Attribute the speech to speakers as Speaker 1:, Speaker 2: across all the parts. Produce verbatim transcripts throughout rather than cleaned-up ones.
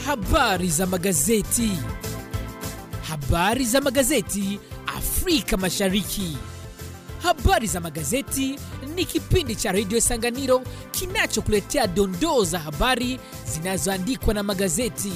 Speaker 1: Habari za magazeti. Habari za magazeti Afrika Mashariki. Habari za magazeti ni kipindi cha Radio Sanganiro kinachokuletea dondoo za habari zinazoandikwa na magazeti.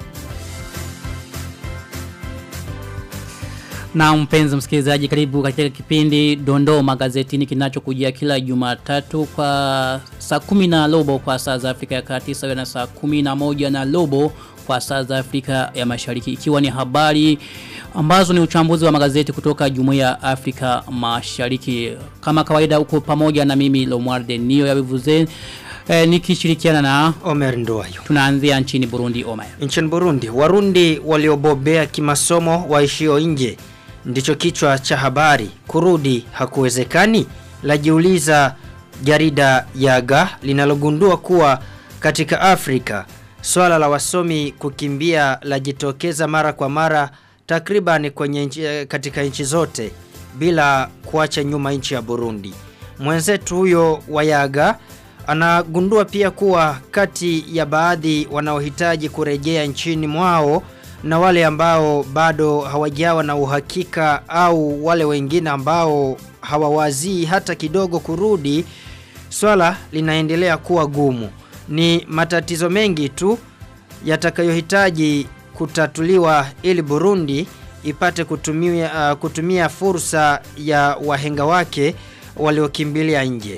Speaker 2: Na mpenzi msikilizaji, karibu katika kipindi Dondoo Magazetini kinachokujia kila Jumatatu kwa saa kumi na robo kwa saa za Afrika ya Kati, sawa na saa kumi na moja na robo kwa saa za Afrika ya Mashariki, ikiwa ni habari ambazo ni uchambuzi wa magazeti kutoka Jumuiya ya Afrika Mashariki. Kama kawaida uko pamoja na mimi Lomwarde Nio ya Bivuze eh, nikishirikiana na
Speaker 3: Omer Ndoayo.
Speaker 2: Tunaanzia nchini Burundi. Omer.
Speaker 3: Nchini Burundi, Warundi waliobobea kimasomo waishio nje ndicho kichwa cha habari. Kurudi hakuwezekani, lajiuliza jarida Yaga linalogundua kuwa katika Afrika swala la wasomi kukimbia lajitokeza mara kwa mara takriban kwenye nchi, katika nchi zote bila kuacha nyuma nchi ya Burundi. Mwenzetu huyo wa Yaga anagundua pia kuwa kati ya baadhi wanaohitaji kurejea nchini mwao na wale ambao bado hawajawa na uhakika au wale wengine ambao hawawazii hata kidogo kurudi, swala linaendelea kuwa gumu. Ni matatizo mengi tu yatakayohitaji kutatuliwa ili Burundi ipate kutumia, uh, kutumia fursa ya wahenga wake waliokimbilia nje.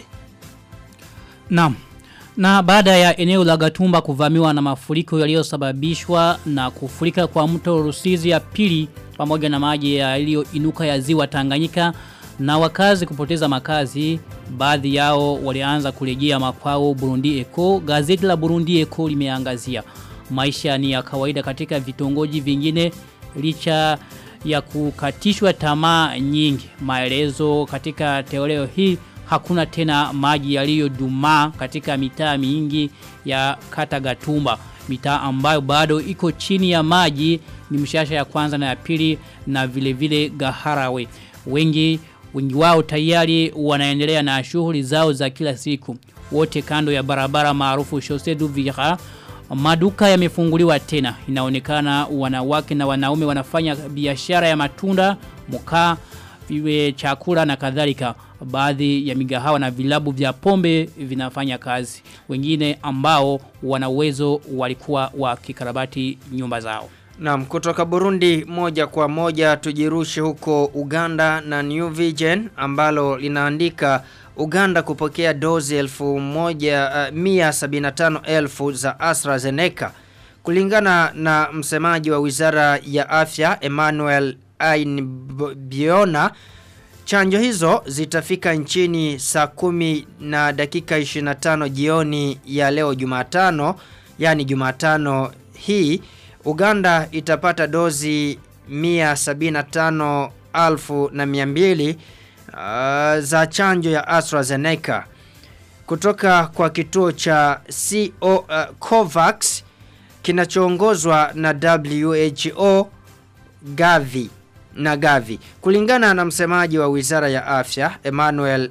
Speaker 2: Naam. Na baada ya eneo la Gatumba kuvamiwa na mafuriko yaliyosababishwa na kufurika kwa mto Rusizi ya pili pamoja na maji yaliyoinuka ya ziwa Tanganyika na wakazi kupoteza makazi, baadhi yao walianza kurejea makwao Burundi Echo. Gazeti la Burundi Echo limeangazia maisha ni ya kawaida katika vitongoji vingine licha ya kukatishwa tamaa nyingi. Maelezo katika teoleo hii: hakuna tena maji yaliyodumaa katika mitaa mingi ya kata Gatumba. Mitaa ambayo bado iko chini ya maji ni Mshasha ya kwanza na ya pili na vile vile Gaharawe. Wengi wengi wao tayari wanaendelea na shughuli zao za kila siku. Wote kando ya barabara maarufu Chaussée d'Uvira. Maduka yamefunguliwa tena. Inaonekana wanawake na wanaume wanafanya biashara ya matunda, mkaa, viwe chakula na kadhalika. Baadhi ya migahawa na vilabu vya pombe vinafanya kazi. Wengine ambao wana uwezo walikuwa wakikarabati nyumba zao.
Speaker 3: Naam, kutoka Burundi moja kwa moja tujirushe huko Uganda na New Vision ambalo linaandika Uganda kupokea dozi elfu moja mia sabini na tano elfu za AstraZeneca. Kulingana na msemaji wa Wizara ya Afya Emmanuel Ainbiona, chanjo hizo zitafika nchini saa kumi na dakika ishirini na tano jioni ya leo Jumatano, yani Jumatano hii. Uganda itapata dozi mia sabini na tano elfu na mia mbili uh, za chanjo ya AstraZeneca kutoka kwa kituo cha C O, uh, COVAX kinachoongozwa na W H O Gavi na Gavi. Kulingana na msemaji wa Wizara ya Afya Emmanuel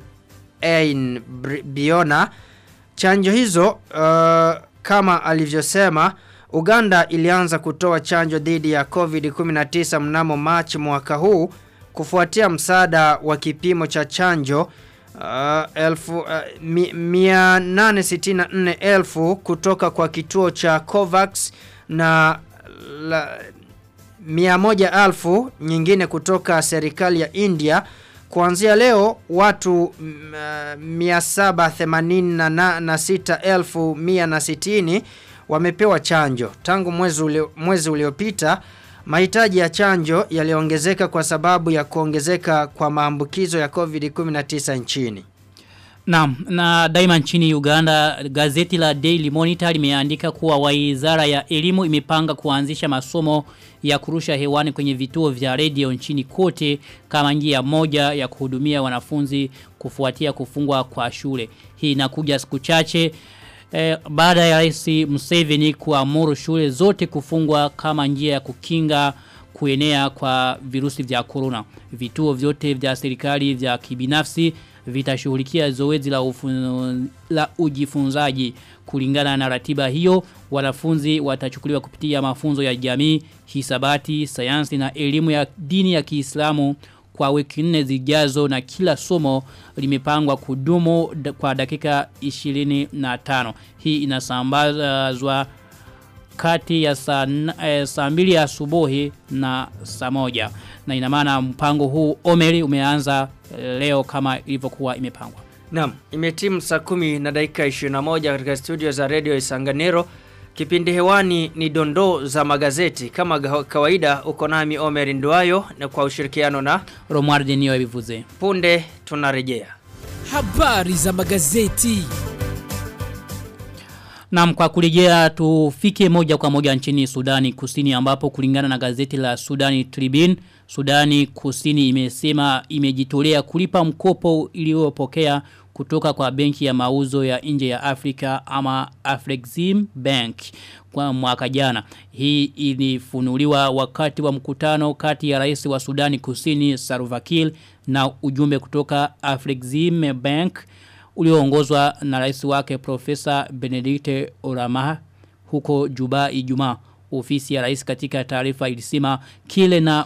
Speaker 3: Ainbiona, chanjo hizo uh, kama alivyosema, Uganda ilianza kutoa chanjo dhidi ya COVID kumi na tisa mnamo Machi mwaka huu kufuatia msaada wa kipimo cha chanjo uh, elfu, uh, mi, mia nane sitini na nne elfu kutoka kwa kituo cha COVAX na la, mia moja elfu nyingine kutoka serikali ya India. Kuanzia leo watu uh, mia saba themanini na sita elfu mia sitini wamepewa chanjo. Tangu mwezi ulio, mwezi uliopita mahitaji ya chanjo yaliongezeka kwa sababu ya kuongezeka kwa maambukizo ya COVID kumi na tisa nchini.
Speaker 2: Naam, na daima nchini Uganda, gazeti la Daily Monitor limeandika kuwa Wizara ya Elimu imepanga kuanzisha masomo ya kurusha hewani kwenye vituo vya radio nchini kote kama njia moja ya kuhudumia wanafunzi kufuatia kufungwa kwa shule. Hii inakuja siku chache eh, baada ya Rais Museveni kuamuru shule zote kufungwa kama njia ya kukinga kuenea kwa virusi vya corona. Vituo vyote vya serikali vya kibinafsi vitashughulikia zoezi la, ufun, la ujifunzaji. Kulingana na ratiba hiyo, wanafunzi watachukuliwa kupitia mafunzo ya jamii, hisabati, sayansi na elimu ya dini ya Kiislamu kwa wiki nne zijazo, na kila somo limepangwa kudumu kwa dakika ishirini na tano. Hii inasambazwa kati ya saa, e, saa mbili asubuhi na saa moja. Na ina maana mpango huu Omeri umeanza leo kama ilivyokuwa imepangwa.
Speaker 3: Naam, imetimu saa kumi na dakika ishirini na moja katika studio za Radio Isanganiro. Kipindi hewani ni dondoo za magazeti. Kama kawaida uko nami Omeri Nduwayo na kwa ushirikiano na
Speaker 2: Romualde Niyo Bivuze.
Speaker 3: Punde tunarejea.
Speaker 1: Habari za magazeti.
Speaker 2: Naam, kwa kurejea tufike moja kwa moja nchini Sudani Kusini, ambapo kulingana na gazeti la Sudani Tribune, Sudani Kusini imesema imejitolea kulipa mkopo iliyopokea kutoka kwa benki ya mauzo ya nje ya Afrika ama Afrexim Bank kwa mwaka jana. Hii ilifunuliwa wakati wa mkutano kati ya rais wa Sudani Kusini Salva Kiir na ujumbe kutoka Afrexim Bank ulioongozwa na rais wake Profesa Benedicte Oramah huko Juba Ijumaa. Ofisi ya rais katika taarifa ilisema Kiir na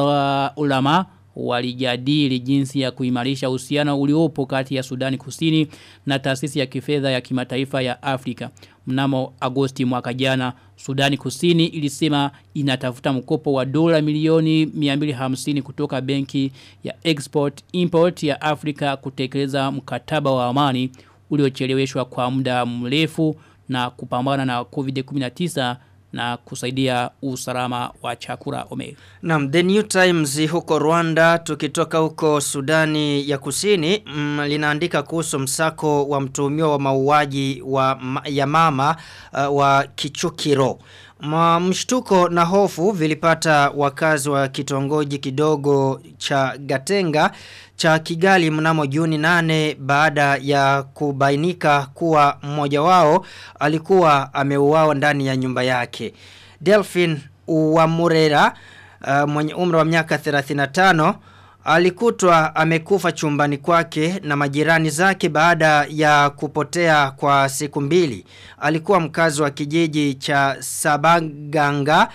Speaker 2: Oramah walijadili jinsi ya kuimarisha uhusiano uliopo kati ya Sudani Kusini na taasisi ya kifedha ya kimataifa ya Afrika. Mnamo Agosti mwaka jana, Sudani Kusini ilisema inatafuta mkopo wa dola milioni mia mbili hamsini kutoka benki ya Export Import ya Afrika kutekeleza mkataba wa amani uliocheleweshwa kwa muda mrefu na kupambana na COVID kumi na tisa na kusaidia usalama wa chakula. Omega.
Speaker 3: Naam, The New Times huko Rwanda, tukitoka huko Sudani ya Kusini, mm, linaandika kuhusu msako wa mtuhumiwa wa mauaji wa ya mama uh, wa Kichukiro. Mshtuko na hofu vilipata wakazi wa kitongoji kidogo cha Gatenga cha Kigali mnamo Juni nane baada ya kubainika kuwa mmoja wao alikuwa ameuawa ndani ya nyumba yake. Delphine Uwamurera uh, mwenye umri wa miaka thelathini na tano alikutwa amekufa chumbani kwake na majirani zake baada ya kupotea kwa siku mbili. Alikuwa mkazi wa kijiji cha Sabaganga,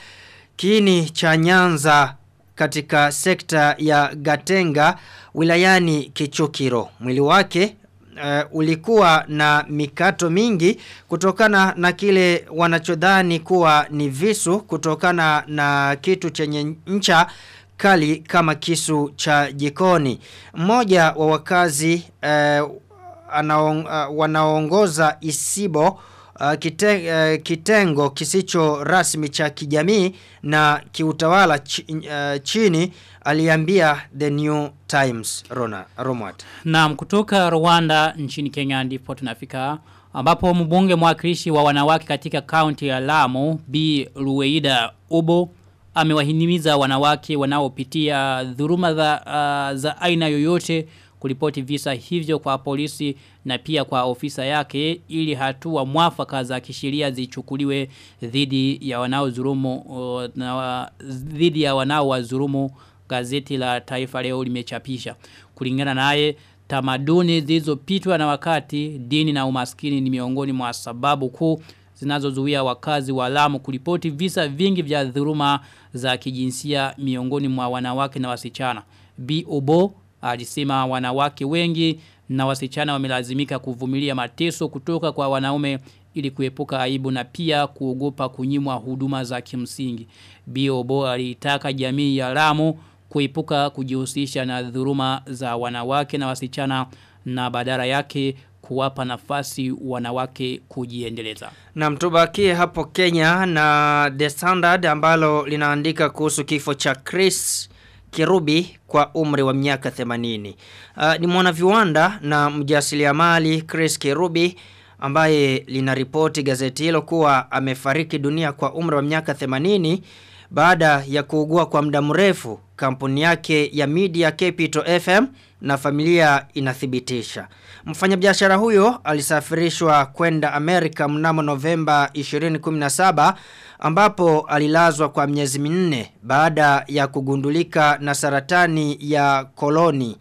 Speaker 3: kiini cha Nyanza katika sekta ya Gatenga wilayani Kichukiro. Mwili wake uh, ulikuwa na mikato mingi kutokana na kile wanachodhani kuwa ni visu kutokana na kitu chenye ncha kali kama kisu cha jikoni. Mmoja wa wakazi uh, anaong, uh, wanaongoza Isibo uh, kite, uh, kitengo kisicho rasmi cha kijamii na kiutawala ch, uh, chini aliambia The New Times. Rona Romwat.
Speaker 2: Naam, kutoka Rwanda nchini Kenya ndipo tunafika ambapo mbunge mwakilishi wa wanawake katika kaunti ya Lamu Bi Ruweida Obo amewahimiza wanawake wanaopitia dhuluma za, uh, za aina yoyote kuripoti visa hivyo kwa polisi na pia kwa ofisa yake ili hatua mwafaka za kisheria zichukuliwe dhidi ya wanaodhulumu uh, na dhidi ya wanaowadhulumu. Gazeti la Taifa Leo limechapisha. Kulingana naye, tamaduni zilizopitwa na wakati, dini na umaskini ni miongoni mwa sababu kuu zinazozuia wakazi wa Lamu kuripoti visa vingi vya dhuluma za kijinsia miongoni mwa wanawake na wasichana. Bi Obo alisema wanawake wengi na wasichana wamelazimika kuvumilia mateso kutoka kwa wanaume ili kuepuka aibu na pia kuogopa kunyimwa huduma za kimsingi. Bi Obo alitaka jamii ya Lamu kuepuka kujihusisha na dhuluma za wanawake na wasichana na badala yake kuwapa nafasi wanawake kujiendeleza.
Speaker 3: Na mtubakie hapo Kenya na The Standard ambalo linaandika kuhusu kifo cha Chris Kirubi kwa umri wa miaka themanini. Uh, ni mwanaviwanda na mjasiriamali Chris Kirubi ambaye linaripoti gazeti hilo kuwa amefariki dunia kwa umri wa miaka themanini baada ya kuugua kwa muda mrefu. Kampuni yake ya Media Capital F M na familia inathibitisha. Mfanyabiashara huyo alisafirishwa kwenda Amerika mnamo Novemba ishirini kumi na saba ambapo alilazwa kwa miezi minne baada ya kugundulika na saratani ya koloni.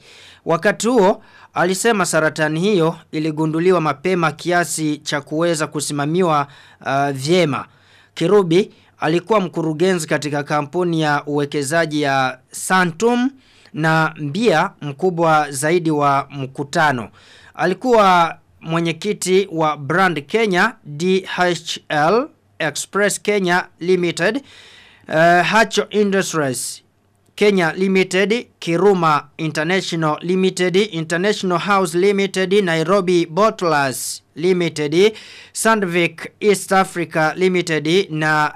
Speaker 3: Wakati huo alisema saratani hiyo iligunduliwa mapema kiasi cha kuweza kusimamiwa uh, vyema. Kirubi alikuwa mkurugenzi katika kampuni ya uwekezaji ya Santum na mbia mkubwa zaidi wa mkutano. Alikuwa mwenyekiti wa Brand Kenya D H L, Express Kenya Limited, uh, Hacho Industries Kenya Limited, Kiruma International Limited, International House Limited, Nairobi Bottlers Limited, Sandvik East Africa Limited na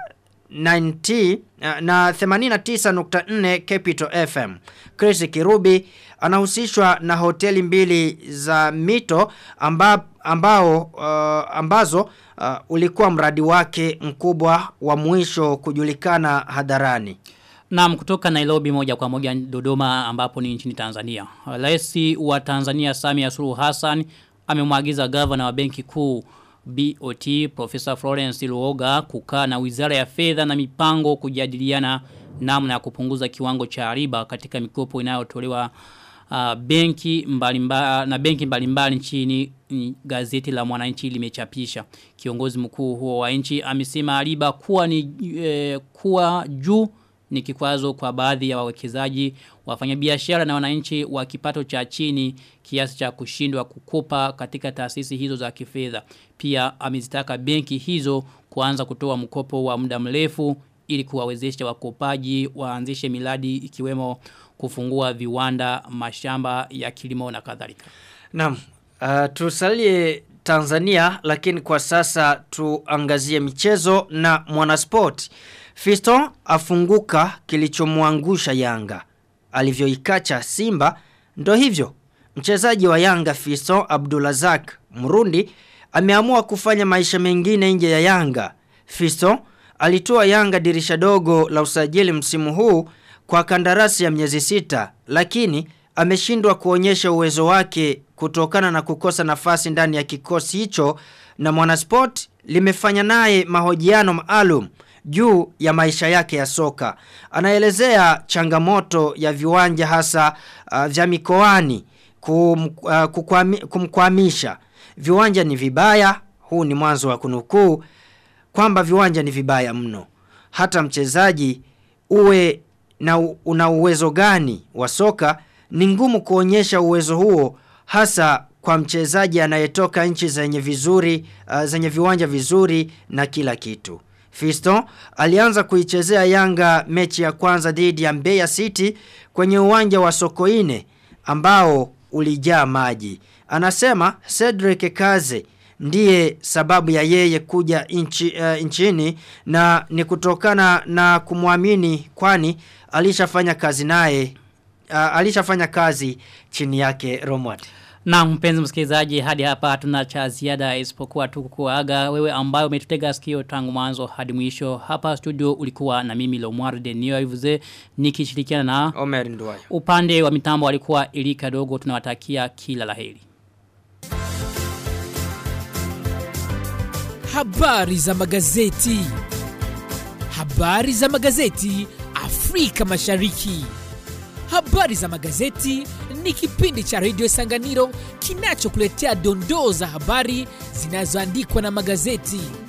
Speaker 3: ninety na themanini na tisa nukta nne Capital F M. Chris Kirubi anahusishwa na hoteli mbili za mito amba, ambao uh, ambazo uh, ulikuwa mradi wake mkubwa wa mwisho kujulikana hadharani.
Speaker 2: Naam, kutoka Nairobi moja kwa moja Dodoma ambapo ni nchini Tanzania. Rais wa Tanzania Samia Suluhu Hassan amemwagiza gavana wa Benki Kuu B O T Professor Florence Luoga kukaa na Wizara ya Fedha na Mipango kujadiliana namna ya kupunguza kiwango cha riba katika mikopo inayotolewa uh, benki mbalimbali na benki mbalimbali nchini. Gazeti la Mwananchi limechapisha. Kiongozi mkuu huo wa nchi amesema riba kuwa ni eh, kuwa juu ni kikwazo kwa baadhi ya wawekezaji, wafanyabiashara na wananchi wa kipato cha chini kiasi cha kushindwa kukopa katika taasisi hizo za kifedha. Pia amezitaka benki hizo kuanza kutoa mkopo wa muda mrefu ili kuwawezesha wakopaji waanzishe miradi ikiwemo kufungua viwanda, mashamba ya kilimo na kadhalika.
Speaker 3: Naam, uh, tusalie Tanzania lakini kwa sasa tuangazie michezo na mwanasport. Fiston afunguka kilichomwangusha Yanga. Alivyoikacha Simba ndo hivyo. Mchezaji wa Yanga Fiston Abdulazak Murundi ameamua kufanya maisha mengine nje ya Yanga. Fiston alitoa Yanga dirisha dogo la usajili msimu huu kwa kandarasi ya miezi sita, lakini ameshindwa kuonyesha uwezo wake kutokana na kukosa nafasi ndani ya kikosi hicho, na Mwanasport limefanya naye mahojiano maalum juu ya maisha yake ya soka. Anaelezea changamoto ya viwanja hasa uh, vya mikoani kum, uh, kukwami, kumkwamisha. Viwanja ni vibaya, huu ni mwanzo wa kunukuu, kwamba viwanja ni vibaya mno. Hata mchezaji uwe na una uwezo gani wa soka, ni ngumu kuonyesha uwezo huo, hasa kwa mchezaji anayetoka nchi zenye vizuri, uh, zenye viwanja vizuri na kila kitu. Fiston alianza kuichezea Yanga mechi ya kwanza dhidi ya Mbeya City kwenye uwanja wa Sokoine ambao ulijaa maji. Anasema Cedric Kaze ndiye sababu ya yeye kuja inchi, uh, nchini, na ni kutokana na kumwamini, kwani alishafanya kazi naye, uh, alishafanya kazi chini yake Romwat.
Speaker 2: Na mpenzi msikilizaji, hadi hapa hatuna cha ziada isipokuwa tu kuaga wewe ambaye umetutega sikio tangu mwanzo hadi mwisho. Hapa studio ulikuwa na mimi Lomwarde Niyoivuze nikishirikiana na
Speaker 3: Omer Nduwayo.
Speaker 2: Upande wa mitambo alikuwa Elika Dogo. Tunawatakia kila laheri.
Speaker 1: Habari za magazeti. Habari za magazeti Afrika Mashariki. Habari za magazeti ni kipindi cha Radio Sanganiro kinachokuletea dondoo za habari zinazoandikwa na magazeti.